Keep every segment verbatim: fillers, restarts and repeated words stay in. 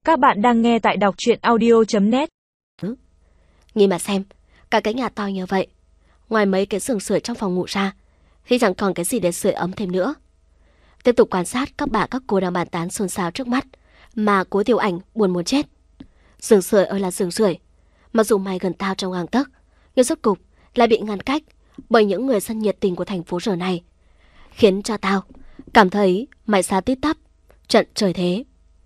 Các bạn đang nghe tại đọc truyện audio chấm net. Nhìn mà xem, cả cái nhà to như vậy, ngoài mấy cái giường sưởi trong phòng ngủ ra thì chẳng còn cái gì để sưởi ấm thêm nữa. Tiếp tục quan sát các bà các cô đang bàn tán xôn xao trước mắt, mà Cố Tiểu Ảnh buồn muốn chết. Giường sưởi ơi là giường sưởi, mặc dù mày gần tao trong gang tấc, nhưng rốt cục lại bị ngăn cách bởi những người dân nhiệt tình của thành phố giờ này, khiến cho tao cảm thấy mày xa tít tắp trận trời thế.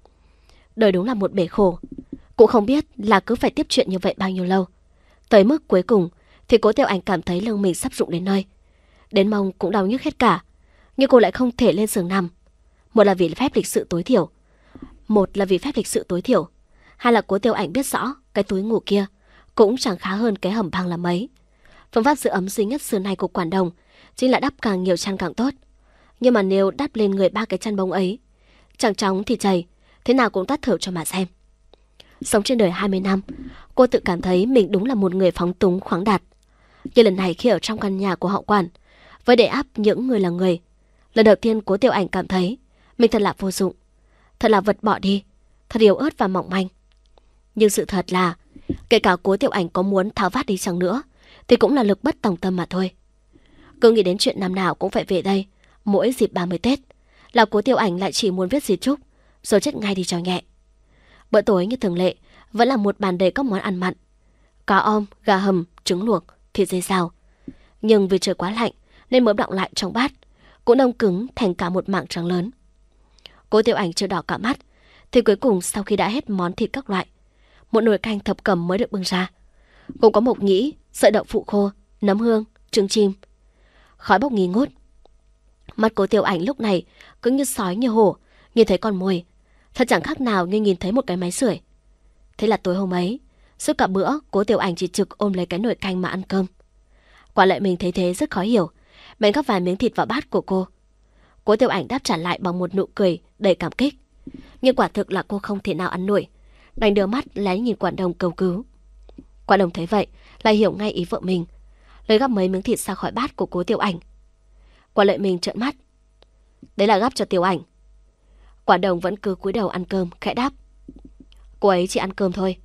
Đời đúng là một bể khổ, cũng không biết là cứ phải tiếp chuyện như vậy bao nhiêu lâu. Tới mức cuối cùng thì Cố Tiểu Ảnh cảm thấy lưng mình sắp rụng đến nơi, đến mông cũng đau nhức hết cả, nhưng cô lại không thể lên giường nằm. Một là vì phép lịch sự tối thiểu, một là vì phép lịch sự tối thiểu, hai là Cố Tiểu Ảnh biết rõ cái túi ngủ kia cũng chẳng khá hơn cái hầm băng là mấy. Phương pháp giữ ấm duy nhất xưa nay của Quản Đồng chính là đắp càng nhiều chăn càng tốt. Nhưng mà nếu đắp lên người ba cái chăn bông ấy, chẳng chóng thì chảy, thế nào cũng tắt thở cho mà xem. Sống trên đời hai mươi năm, cô tự cảm thấy mình đúng là một người phóng túng khoáng đạt. Nhưng lần này khi ở trong căn nhà của họ Quản, với đè áp những người là người, lần đầu tiên Cố Tiểu Ảnh cảm thấy mình thật là vô dụng, thật là vật bỏ đi, thật yếu ớt và mỏng manh. Nhưng sự thật là, kể cả Cố Tiểu Ảnh có muốn tháo vát đi chăng nữa, thì cũng là lực bất tòng tâm mà thôi. Cứ nghĩ đến chuyện năm nào cũng phải về đây, mỗi dịp ba mươi Tết, là Cố Tiểu Ảnh lại chỉ muốn viết di chúc, rồi chết ngay đi cho nhẹ. Bữa tối như thường lệ, vẫn là một bàn đầy các món ăn mặn: cá om, gà hầm, trứng luộc, thịt dê xào. Nhưng vì trời quá lạnh nên mỡ đọng lại trong bát cũng đông cứng thành cả một mảng trắng lớn. Cố Tiểu Ảnh chưa đỏ cả mắt, thì cuối cùng sau khi đã hết món thịt các loại, một nồi canh thập cẩm mới được bưng ra. Cũng có mộc nhĩ, sợi đậu phụ khô, nấm hương, trứng chim. Khói bốc nghi ngút. Mắt Cố Tiểu Ảnh lúc này cứ như sói như hổ nhìn thấy con mồi, thật chẳng khác nào như nhìn thấy một cái máy sưởi. Thế là tối hôm ấy, suốt cả bữa Cố Tiểu Ảnh chỉ trực ôm lấy cái nồi canh mà ăn cơm. Quả Lệ mình thấy thế rất khó hiểu, bèn gắp vài miếng thịt vào bát của cô. Cố Tiểu Ảnh đáp trả lại bằng một nụ cười đầy cảm kích, nhưng quả thực là cô không thể nào ăn nổi, đành đưa mắt lén nhìn Quản Đồng cầu cứu. Quản Đồng thấy vậy lại hiểu ngay ý vợ mình, lấy gắp mấy miếng thịt ra khỏi bát của Cố Tiểu Ảnh. Quả Lệ mình trợn mắt: "Đấy là gắp cho Tiểu Ảnh." Quản Đồng vẫn cứ cúi đầu ăn cơm, khẽ đáp: "Cô ấy chỉ ăn cơm thôi."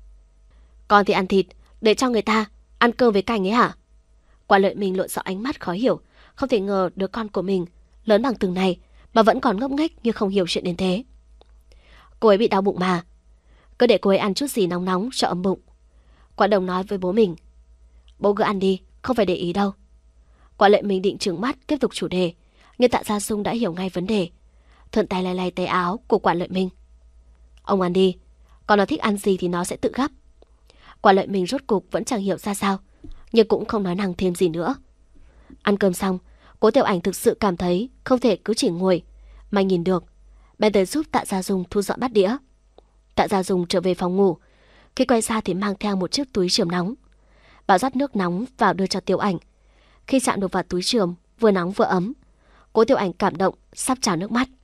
"Con thì ăn thịt, để cho người ta ăn cơm với canh ấy hả?" Quả Lợi mình lộ rõ ánh mắt khó hiểu, không thể ngờ đứa con của mình lớn bằng từng này mà vẫn còn ngốc nghếch như không hiểu chuyện đến thế. "Cô ấy bị đau bụng mà, cứ để cô ấy ăn chút gì nóng nóng cho ấm bụng." Quả Đồng nói với bố mình. "Bố cứ ăn đi, không phải để ý đâu." Quả Lệ mình định trừng mắt tiếp tục chủ đề, nhưng Tạ Gia Sung đã hiểu ngay vấn đề, thuận tay lay lay tay áo của Quả Lợi mình. "Ông ăn đi, còn nó thích ăn gì thì nó sẽ tự gắp." Quả Lợi mình rốt cục vẫn chẳng hiểu ra sao, nhưng cũng không nói năng thêm gì nữa. Ăn cơm xong, Cố Tiểu Ảnh thực sự cảm thấy không thể cứ chỉ ngồi mà nhìn được, bèn tới giúp Tạ Gia Dung thu dọn bát đĩa. Tạ Gia Dung trở về phòng ngủ, khi quay ra thì mang theo một chiếc túi chườm nóng. Bà rót nước nóng vào đưa cho Tiểu Ảnh. Khi chạm được vào túi chườm vừa nóng vừa ấm, Cố Tiểu Ảnh cảm động sắp trào nước mắt.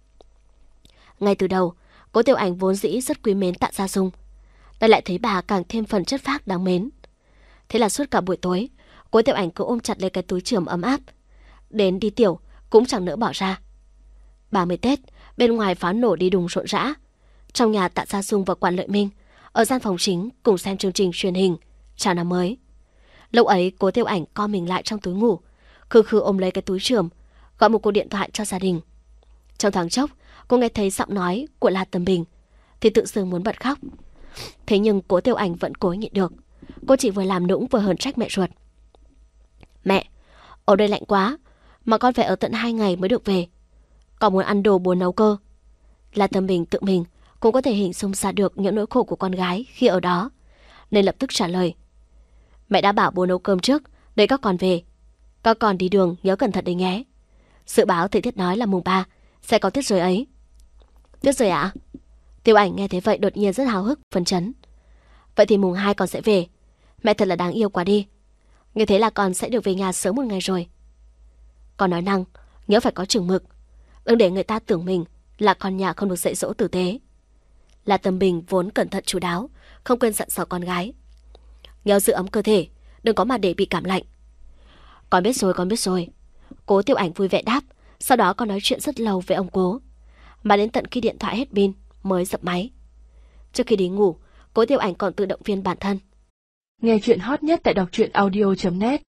Ngay từ đầu, Cố Tiểu Ảnh vốn dĩ rất quý mến Tạ Gia Dung, lại lại thấy bà càng thêm phần chất phác đáng mến. Thế là suốt cả buổi tối, Cố Tiểu Ảnh cứ ôm chặt lấy cái túi chườm ấm áp, đến đi tiểu cũng chẳng nỡ bỏ ra. ba mươi Tết, bên ngoài pháo nổ đi đùng rộn rã. Trong nhà, Tạ Gia Dung và Quản Lợi Minh ở gian phòng chính cùng xem chương trình truyền hình Chào năm mới. Lúc ấy Cố Tiểu Ảnh co mình lại trong túi ngủ, khư khư ôm lấy cái túi chườm, gọi một cuộc điện thoại cho gia đình. Trong thoáng chốc, cô nghe thấy giọng nói của La Tâm Bình thì tự dưng muốn bật khóc. Thế nhưng Cố Tiểu Ảnh vẫn cố nhịn được. Cô chỉ vừa làm nũng vừa hờn trách mẹ ruột. "Mẹ, ở đây lạnh quá, mà con phải ở tận hai ngày mới được về. Con muốn ăn đồ bố nấu cơ." La Tâm Bình tự mình cũng có thể hình dung ra được những nỗi khổ của con gái khi ở đó, nên lập tức trả lời: "Mẹ đã bảo bố nấu cơm trước, để các con về. Các con đi đường nhớ cẩn thận đấy nhé. Dự báo thời tiết nói là mùng ba sẽ có tuyết rơi ấy." "Tuyết rơi ạ?" Tiểu Ảnh nghe thấy vậy đột nhiên rất háo hức, phấn chấn. "Vậy thì mùng hai con sẽ về. Mẹ thật là đáng yêu quá đi. Như thế là con sẽ được về nhà sớm một ngày rồi." "Con nói năng, nhớ phải có chừng mực, đừng để người ta tưởng mình là con nhà không được dạy dỗ tử tế." La Tâm Bình vốn cẩn thận chu đáo, không quên dặn dò con gái: "Nhớ giữ ấm cơ thể, đừng có mà để bị cảm lạnh." "Con biết rồi, con biết rồi." Cố Tiểu Ảnh vui vẻ đáp. Sau đó con nói chuyện rất lâu với ông Cố, mà đến tận khi điện thoại hết pin mới dập máy. Trước khi đi ngủ, Cố Tiểu Ảnh còn tự động viên bản thân. Nghe chuyện hot nhất tại đọc truyện audio chấm net.